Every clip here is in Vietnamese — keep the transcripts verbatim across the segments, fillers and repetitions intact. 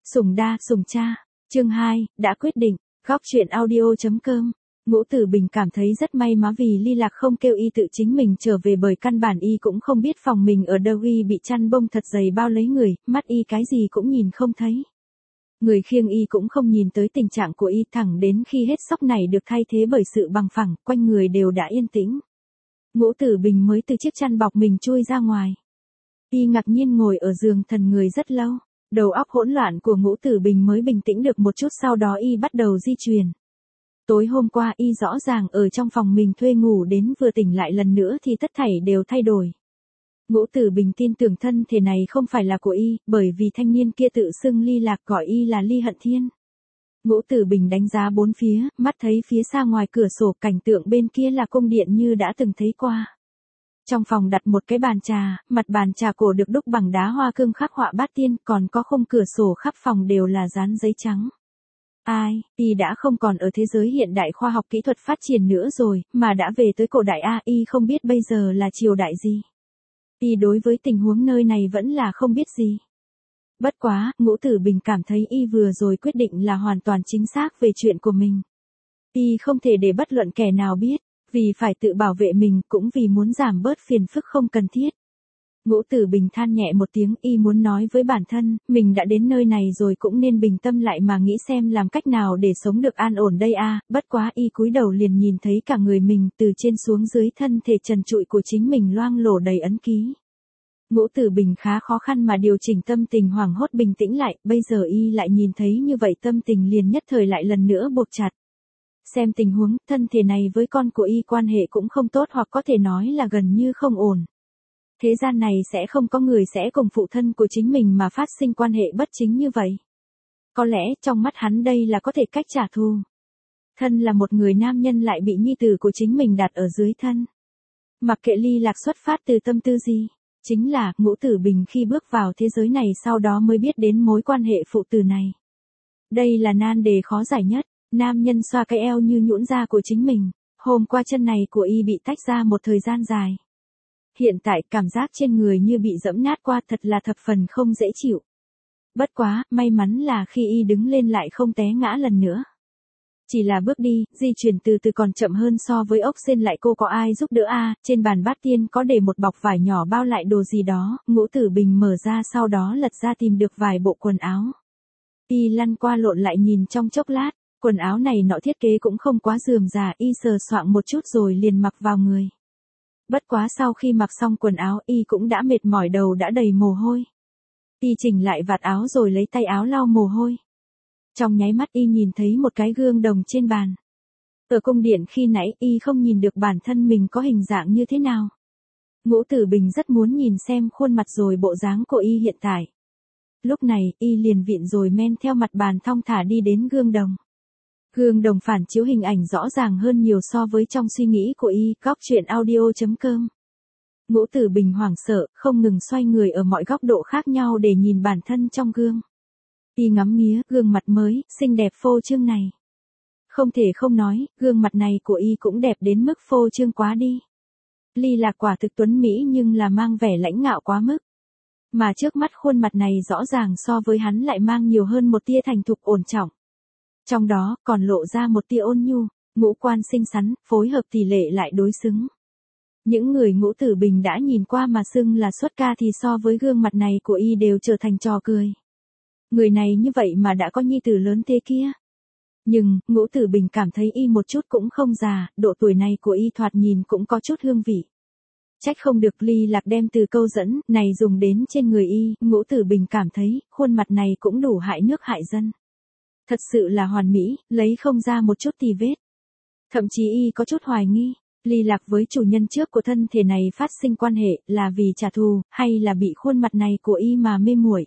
Sủng đa, sủng cha. Chương hai, đã quyết định. Góc truyện audio chấm com. Ngũ Tử Bình cảm thấy rất may mắn vì Ly Lạc không kêu y tự chính mình trở về, bởi căn bản y cũng không biết phòng mình ở đâu, y bị chăn bông thật dày bao lấy người, mắt y cái gì cũng nhìn không thấy. Người khiêng y cũng không nhìn tới tình trạng của y, thẳng đến khi hết sóc này được thay thế bởi sự bằng phẳng, quanh người đều đã yên tĩnh. Ngũ Tử Bình mới từ chiếc chăn bọc mình chui ra ngoài. Y ngạc nhiên ngồi ở giường thần người rất lâu, đầu óc hỗn loạn của Ngũ Tử Bình mới bình tĩnh được một chút, sau đó y bắt đầu di chuyển. Tối hôm qua y rõ ràng ở trong phòng mình thuê ngủ đến vừa tỉnh lại lần nữa thì tất thảy đều thay đổi. Ngũ Tử Bình tin tưởng thân thể này không phải là của y, bởi vì thanh niên kia tự xưng Ly Lạc, gọi y là Ly Hận Thiên. Ngũ Tử Bình đánh giá bốn phía, mắt thấy phía xa ngoài cửa sổ, cảnh tượng bên kia là cung điện như đã từng thấy qua. Trong phòng đặt một cái bàn trà, mặt bàn trà cổ được đúc bằng đá hoa cương khắc họa bát tiên, còn có khung cửa sổ khắp phòng đều là dán giấy trắng. Ai, y đã không còn ở thế giới hiện đại khoa học kỹ thuật phát triển nữa rồi, mà đã về tới cổ đại A. Y không biết bây giờ là triều đại gì. Y đối với tình huống nơi này vẫn là không biết gì. Bất quá, Ngũ Tử Bình cảm thấy y vừa rồi quyết định là hoàn toàn chính xác về chuyện của mình. Y không thể để bất luận kẻ nào biết, vì phải tự bảo vệ mình, cũng vì muốn giảm bớt phiền phức không cần thiết. Ngũ Tử Bình than nhẹ một tiếng, y muốn nói với bản thân, mình đã đến nơi này rồi cũng nên bình tâm lại mà nghĩ xem làm cách nào để sống được an ổn đây a. Bất quá y cúi đầu liền nhìn thấy cả người mình, từ trên xuống dưới thân thể trần trụi của chính mình loang lổ đầy ấn ký. Ngũ Tử Bình khá khó khăn mà điều chỉnh tâm tình, hoảng hốt bình tĩnh lại, bây giờ y lại nhìn thấy như vậy, tâm tình liền nhất thời lại lần nữa buộc chặt. Xem tình huống, thân thể này với con của y quan hệ cũng không tốt, hoặc có thể nói là gần như không ổn. Thế gian này sẽ không có người sẽ cùng phụ thân của chính mình mà phát sinh quan hệ bất chính như vậy. Có lẽ trong mắt hắn đây là có thể cách trả thù. Thân là một người nam nhân lại bị nhi tử của chính mình đặt ở dưới thân. Mặc kệ Ly Lạc xuất phát từ tâm tư gì, chính là Ngũ Tử Bình khi bước vào thế giới này sau đó mới biết đến mối quan hệ phụ tử này. Đây là nan đề khó giải nhất. Nam nhân xoa cái eo như nhũn ra của chính mình. Hôm qua chân này của y bị tách ra một thời gian dài. Hiện tại cảm giác trên người như bị dẫm nát qua, thật là thập phần không dễ chịu. Bất quá, may mắn là khi y đứng lên lại không té ngã lần nữa. Chỉ là bước đi, di chuyển từ từ còn chậm hơn so với ốc sên, lại cô có ai giúp đỡ a? À, trên bàn bát tiên có để một bọc vải nhỏ bao lại đồ gì đó, Ngũ Tử Bình mở ra, sau đó lật ra tìm được vài bộ quần áo. Y lăn qua lộn lại nhìn trong chốc lát, quần áo này nọ thiết kế cũng không quá rườm rà, y sờ soạng một chút rồi liền mặc vào người. Bất quá sau khi mặc xong quần áo, y cũng đã mệt mỏi, đầu đã đầy mồ hôi. Y chỉnh lại vạt áo rồi lấy tay áo lau mồ hôi. Trong nháy mắt y nhìn thấy một cái gương đồng trên bàn. Ở cung điện khi nãy y không nhìn được bản thân mình có hình dạng như thế nào. Ngũ Tử Bình rất muốn nhìn xem khuôn mặt rồi bộ dáng của y hiện tại. Lúc này y liền viện rồi men theo mặt bàn thong thả đi đến gương đồng. Gương đồng phản chiếu hình ảnh rõ ràng hơn nhiều so với trong suy nghĩ của y. Góc truyện audio chấm com. Ngũ Tử Bình hoảng sợ, không ngừng xoay người ở mọi góc độ khác nhau để nhìn bản thân trong gương. Y ngắm nghía gương mặt mới, xinh đẹp phô trương này. Không thể không nói, gương mặt này của y cũng đẹp đến mức phô trương quá đi. Ly Lạc quả thực tuấn mỹ nhưng là mang vẻ lãnh ngạo quá mức. Mà trước mắt khuôn mặt này rõ ràng so với hắn lại mang nhiều hơn một tia thành thục ổn trọng. Trong đó còn lộ ra một tia ôn nhu, ngũ quan xinh xắn, phối hợp tỷ lệ lại đối xứng. Những người Ngũ Tử Bình đã nhìn qua mà xưng là xuất ca thì so với gương mặt này của y đều trở thành trò cười. Người này như vậy mà đã có nhi tử lớn thế kia. Nhưng, Ngũ Tử Bình cảm thấy y một chút cũng không già, độ tuổi này của y thoạt nhìn cũng có chút hương vị. Trách không được Ly Lạc đem từ câu dẫn này dùng đến trên người y. Ngũ Tử Bình cảm thấy, khuôn mặt này cũng đủ hại nước hại dân. Thật sự là hoàn mỹ, lấy không ra một chút tì vết. Thậm chí y có chút hoài nghi, Ly Lạc với chủ nhân trước của thân thể này phát sinh quan hệ là vì trả thù, hay là bị khuôn mặt này của y mà mê muội.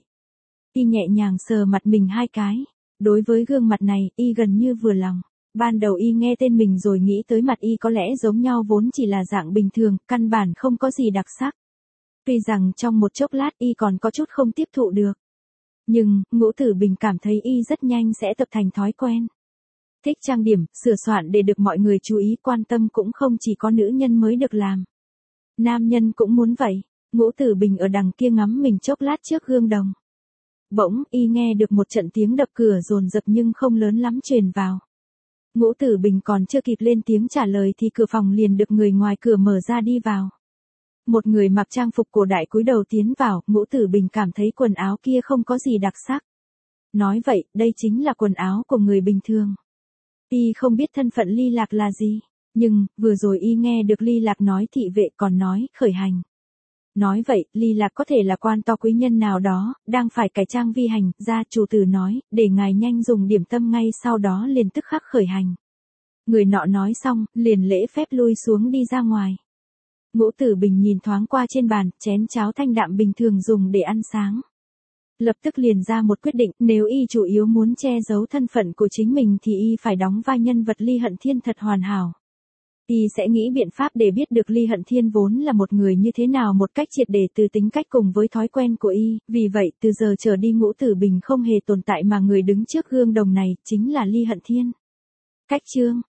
Y nhẹ nhàng sờ mặt mình hai cái. Đối với gương mặt này, y gần như vừa lòng. Ban đầu y nghe tên mình rồi nghĩ tới mặt y có lẽ giống nhau, vốn chỉ là dạng bình thường, căn bản không có gì đặc sắc. Tuy rằng trong một chốc lát y còn có chút không tiếp thụ được. Nhưng, Ngũ Tử Bình cảm thấy y rất nhanh sẽ tập thành thói quen. Thích trang điểm, sửa soạn để được mọi người chú ý quan tâm cũng không chỉ có nữ nhân mới được làm. Nam nhân cũng muốn vậy. Ngũ Tử Bình ở đằng kia ngắm mình chốc lát trước gương đồng. bỗng y nghe được một trận tiếng đập cửa dồn dập nhưng không lớn lắm truyền vào. Ngũ Tử Bình còn chưa kịp lên tiếng trả lời thì cửa phòng liền được người ngoài cửa mở ra đi vào. Một người mặc trang phục cổ đại cúi đầu tiến vào, Ngũ Tử Bình cảm thấy quần áo kia không có gì đặc sắc. Nói vậy, đây chính là quần áo của người bình thường. Y không biết thân phận Ly Lạc là gì, nhưng, vừa rồi y nghe được Ly Lạc nói thị vệ còn nói, khởi hành. Nói vậy, Ly Lạc có thể là quan to quý nhân nào đó, đang phải cải trang vi hành, gia chủ tử nói, để ngài nhanh dùng điểm tâm ngay sau đó liền tức khắc khởi hành. Người nọ nói xong, liền lễ phép lui xuống đi ra ngoài. Ngũ Tử Bình nhìn thoáng qua trên bàn, chén cháo thanh đạm bình thường dùng để ăn sáng. Lập tức liền ra một quyết định, nếu y chủ yếu muốn che giấu thân phận của chính mình thì y phải đóng vai nhân vật Ly Hận Thiên thật hoàn hảo. Y sẽ nghĩ biện pháp để biết được Ly Hận Thiên vốn là một người như thế nào một cách triệt để từ tính cách cùng với thói quen của y, vì vậy từ giờ trở đi Ngũ Tử Bình không hề tồn tại mà người đứng trước gương đồng này chính là Ly Hận Thiên. Cách chương